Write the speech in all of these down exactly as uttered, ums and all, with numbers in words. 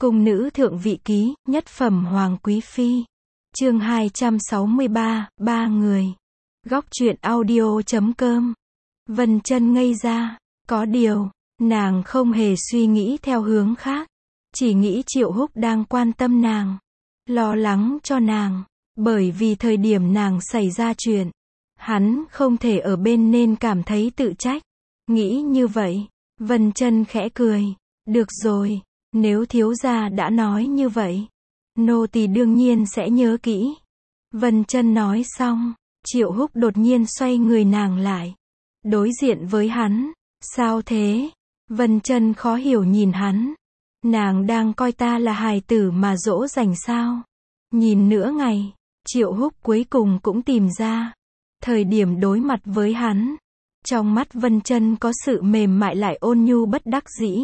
Cung nữ thượng vị ký, nhất phẩm hoàng quý phi. Chương hai trăm sáu mươi ba, ba người. Góc truyện audio chấm com. Vân Chân ngây ra, có điều, nàng không hề suy nghĩ theo hướng khác, chỉ nghĩ Triệu Húc đang quan tâm nàng, lo lắng cho nàng, bởi vì thời điểm nàng xảy ra chuyện, hắn không thể ở bên nên cảm thấy tự trách. Nghĩ như vậy, Vân Chân khẽ cười, được rồi, nếu thiếu gia đã nói như vậy, nô tỳ đương nhiên sẽ nhớ kỹ. Vân Chân nói xong, Triệu Húc đột nhiên xoay người nàng lại, đối diện với hắn. Sao thế? Vân Chân khó hiểu nhìn hắn. Nàng đang coi ta là hài tử mà dỗ dành sao? Nhìn nửa ngày, Triệu Húc cuối cùng cũng tìm ra. Thời điểm đối mặt với hắn, trong mắt Vân Chân có sự mềm mại lại ôn nhu bất đắc dĩ.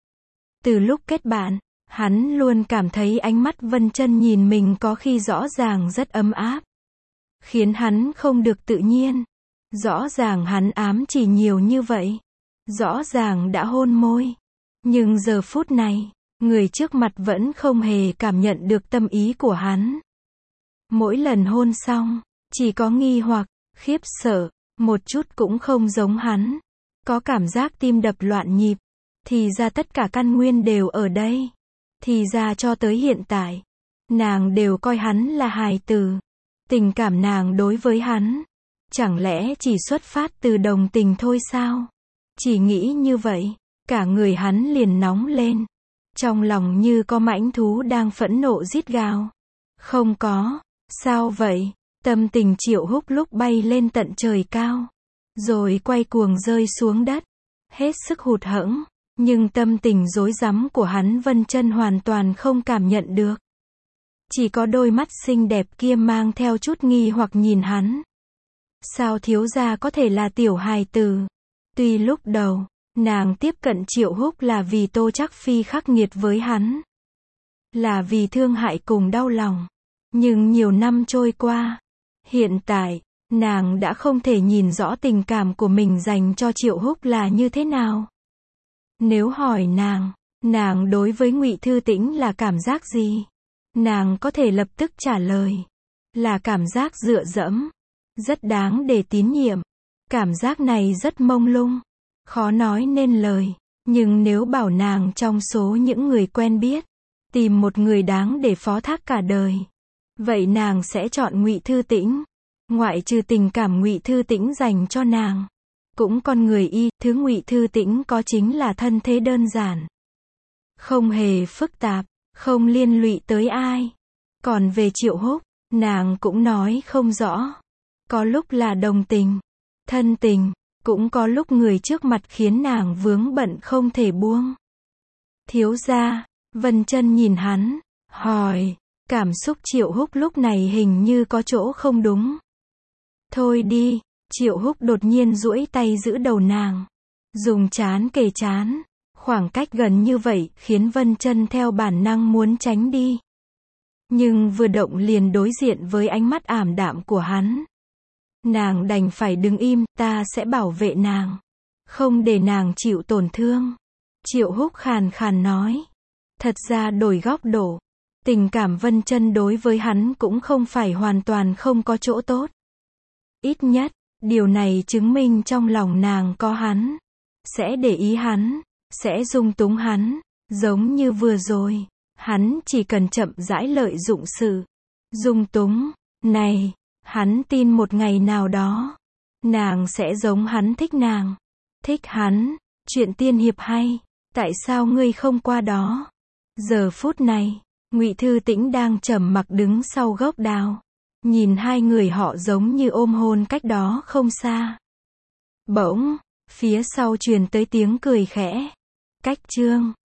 Từ lúc kết bạn, hắn luôn cảm thấy ánh mắt Vân Chân nhìn mình có khi rõ ràng rất ấm áp, khiến hắn không được tự nhiên. Rõ ràng hắn ám chỉ nhiều như vậy, rõ ràng đã hôn môi, nhưng giờ phút này, người trước mặt vẫn không hề cảm nhận được tâm ý của hắn. Mỗi lần hôn xong, chỉ có nghi hoặc, khiếp sợ, một chút cũng không giống hắn. Có cảm giác tim đập loạn nhịp, thì ra tất cả căn nguyên đều ở đây. Thì ra cho tới hiện tại, nàng đều coi hắn là hài tử. Tình cảm nàng đối với hắn, chẳng lẽ chỉ xuất phát từ đồng tình thôi sao? Chỉ nghĩ như vậy, cả người hắn liền nóng lên. Trong lòng như có mãnh thú đang phẫn nộ rít gào. Không có, sao vậy? Tâm tình Triệu Húc lúc bay lên tận trời cao, rồi quay cuồng rơi xuống đất, hết sức hụt hẫng, nhưng tâm tình rối rắm của hắn Vân Chân hoàn toàn không cảm nhận được. Chỉ có đôi mắt xinh đẹp kia mang theo chút nghi hoặc nhìn hắn. Sao thiếu gia có thể là tiểu hài tử? Tuy lúc đầu, nàng tiếp cận Triệu Húc là vì Tô Trác Phi khắc nghiệt với hắn, là vì thương hại cùng đau lòng. Nhưng nhiều năm trôi qua, hiện tại, nàng đã không thể nhìn rõ tình cảm của mình dành cho Triệu Húc là như thế nào. Nếu hỏi nàng, nàng đối với Ngụy Thư Tĩnh là cảm giác gì? Nàng có thể lập tức trả lời, là cảm giác dựa dẫm, rất đáng để tín nhiệm. Cảm giác này rất mông lung, khó nói nên lời, nhưng nếu bảo nàng trong số những người quen biết, tìm một người đáng để phó thác cả đời, vậy nàng sẽ chọn Ngụy Thư Tĩnh. Ngoại trừ tình cảm Ngụy Thư Tĩnh dành cho nàng, cũng con người y, thứ Ngụy Thư Tĩnh có chính là thân thế đơn giản, không hề phức tạp, không liên lụy tới ai. Còn về Triệu Húc, nàng cũng nói không rõ. Có lúc là đồng tình, thân tình, cũng có lúc người trước mặt khiến nàng vướng bận không thể buông. Thiếu gia, Vân Chân nhìn hắn, hỏi, cảm xúc Triệu Húc lúc này hình như có chỗ không đúng. Thôi đi, Triệu Húc đột nhiên duỗi tay giữ đầu nàng, dùng trán kề trán. Khoảng cách gần như vậy khiến Vân Chân theo bản năng muốn tránh đi. Nhưng vừa động liền đối diện với ánh mắt ảm đạm của hắn. Nàng đành phải đứng im, ta sẽ bảo vệ nàng, không để nàng chịu tổn thương. Triệu Húc khàn khàn nói. Thật ra đổi góc độ, tình cảm Vân Chân đối với hắn cũng không phải hoàn toàn không có chỗ tốt. Ít nhất, điều này chứng minh trong lòng nàng có hắn, sẽ để ý hắn, sẽ dung túng hắn, giống như vừa rồi, hắn chỉ cần chậm rãi lợi dụng sự dung túng này, hắn tin một ngày nào đó, nàng sẽ giống hắn thích nàng, thích hắn. Chuyện tiên hiệp hay, tại sao ngươi không qua đó? Giờ phút này, Ngụy Thư Tĩnh đang trầm mặc đứng sau gốc đào, nhìn hai người họ giống như ôm hôn cách đó không xa. Bỗng, phía sau truyền tới tiếng cười khẽ. Cách chương